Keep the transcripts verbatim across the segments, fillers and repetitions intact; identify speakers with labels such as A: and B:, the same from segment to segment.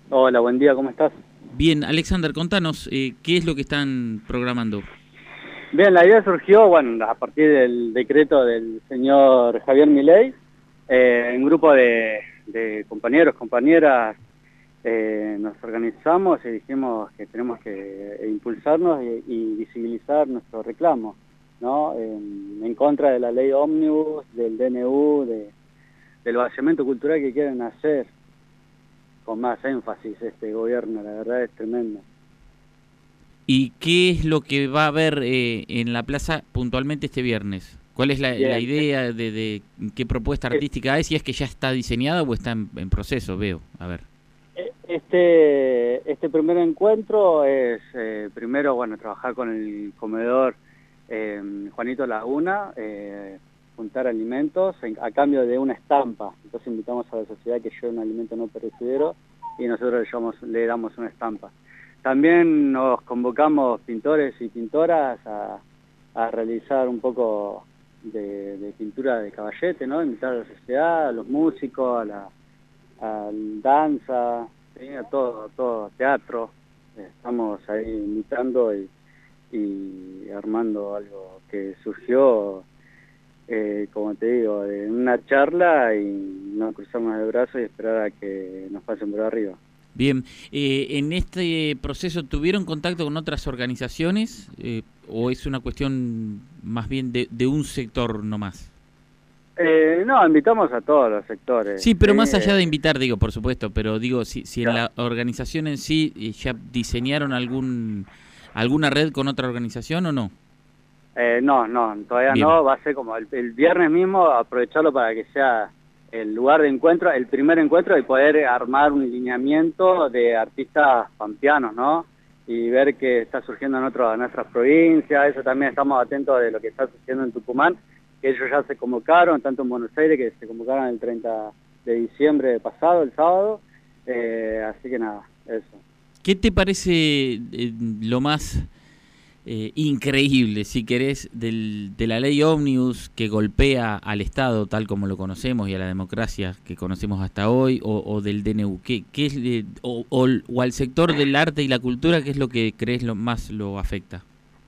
A: Hola, buen día, ¿cómo estás?
B: Bien, Alexander, contanos, eh, ¿qué es lo que están programando?
A: Bien, la idea surgió, bueno, a partir del decreto del señor Javier Milei, eh, un grupo de, de compañeros, compañeras, eh, nos organizamos y dijimos que tenemos que impulsarnos y, y visibilizar nuestro reclamo, ¿no? En, en contra de la ley Ómnibus, del D N U, de, del vaciamiento cultural que quieren hacer con más énfasis este gobierno, la verdad es tremendo.
B: ¿Y qué es lo que va a haber eh, en la plaza puntualmente este viernes? ¿Cuál es la, la
A: Bien,
B: idea de, de qué propuesta artística hay? Si es que ya está diseñada o está en, en proceso, veo. A ver.
A: Este, este primer encuentro es, eh, primero, bueno, trabajar con el comedor eh, Juanito Laguna, eh, juntar alimentos en- a cambio de una estampa. Entonces invitamos a la sociedad que lleve un alimento no perecedero y nosotros le, llevamos- le damos una estampa. También nos convocamos pintores y pintoras a, a realizar un poco de, de pintura de caballete, ¿no? Invitar a la sociedad, a los músicos, a la a danza, ¿sí? A todo, a todo, teatro. Estamos ahí invitando y, y armando algo que surgió, eh, como te digo, de una charla y nos cruzamos de brazos y esperar a que nos pasen por arriba.
B: Bien, eh, ¿en este proceso tuvieron contacto con otras organizaciones eh, o es una cuestión más bien de, de un sector nomás?
A: Eh, no, invitamos a todos los sectores,
B: Sí,
A: ¿sí?
B: pero más allá
A: Eh,
B: de invitar, digo, por supuesto, pero digo, si, si en
A: ya.
B: la organización en sí eh, ya diseñaron algún alguna red con otra organización o no.
A: Eh, no, no, todavía
B: Bien,
A: no, va a ser como el, el viernes mismo, aprovecharlo para que sea el lugar de encuentro, el primer encuentro y poder armar un lineamiento de artistas pampeanos, ¿no? Y ver qué está surgiendo en, otro, en nuestras provincias, eso también estamos atentos de lo que está sucediendo en Tucumán, que ellos ya se convocaron, tanto en Buenos Aires, que se convocaron el treinta de diciembre pasado, el sábado, eh, así que nada, eso.
B: ¿qué te parece eh, lo más eh, increíble, si querés, del, de la ley Omnibus que golpea al Estado tal como lo conocemos y a la democracia que conocemos hasta hoy, o, o del D N U? ¿Qué, qué es, eh, o, o, o al sector del arte y la cultura, qué es lo que crees lo más lo afecta?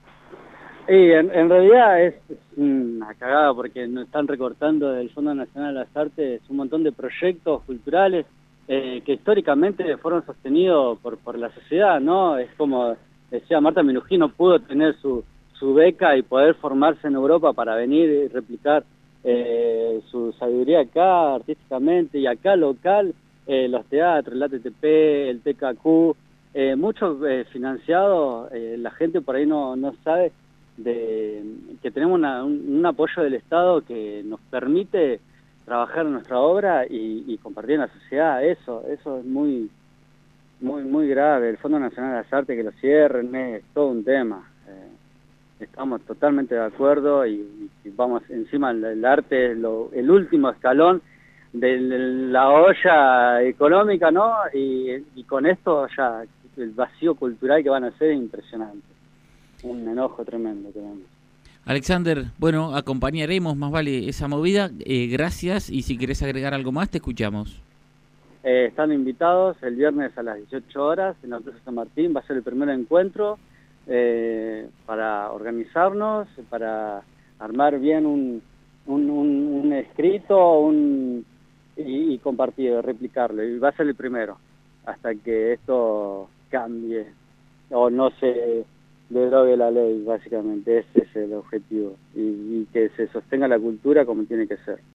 A: Y en, en realidad es, es una cagada porque nos están recortando del Fondo Nacional de las Artes un montón de proyectos culturales eh, que históricamente fueron sostenidos por, por la sociedad, ¿no? Es como decía Marta Minujino, pudo tener su, su beca y poder formarse en Europa para venir y replicar eh, su sabiduría acá artísticamente y acá local, eh, los teatros, el A T T P, el T K Q, eh, muchos eh, financiados, eh, la gente por ahí no, no sabe de que tenemos una, un, un apoyo del Estado que nos permite trabajar en nuestra obra y, y compartir en la sociedad. Eso, eso es muy, muy, muy grave. El Fondo Nacional de las Artes que lo cierren es todo un tema. Eh, estamos totalmente de acuerdo y, y vamos encima el, el arte es lo, el último escalón de la olla económica, ¿no? Y, y con esto ya el vacío cultural que van a hacer es impresionante. Un enojo tremendo tenemos.
B: Alexander, bueno, acompañaremos más vale esa movida. Eh, gracias y si querés agregar algo más, te escuchamos.
A: Eh, están invitados el viernes a las dieciocho horas en la Plaza San Martín, va a ser el primer encuentro eh, para organizarnos, para armar bien un, un, un, un escrito un, y, y compartir, replicarlo, y va a ser el primero, hasta que esto cambie o no se derogue la ley, básicamente, ese es el objetivo, y, y que se sostenga la cultura como tiene que ser.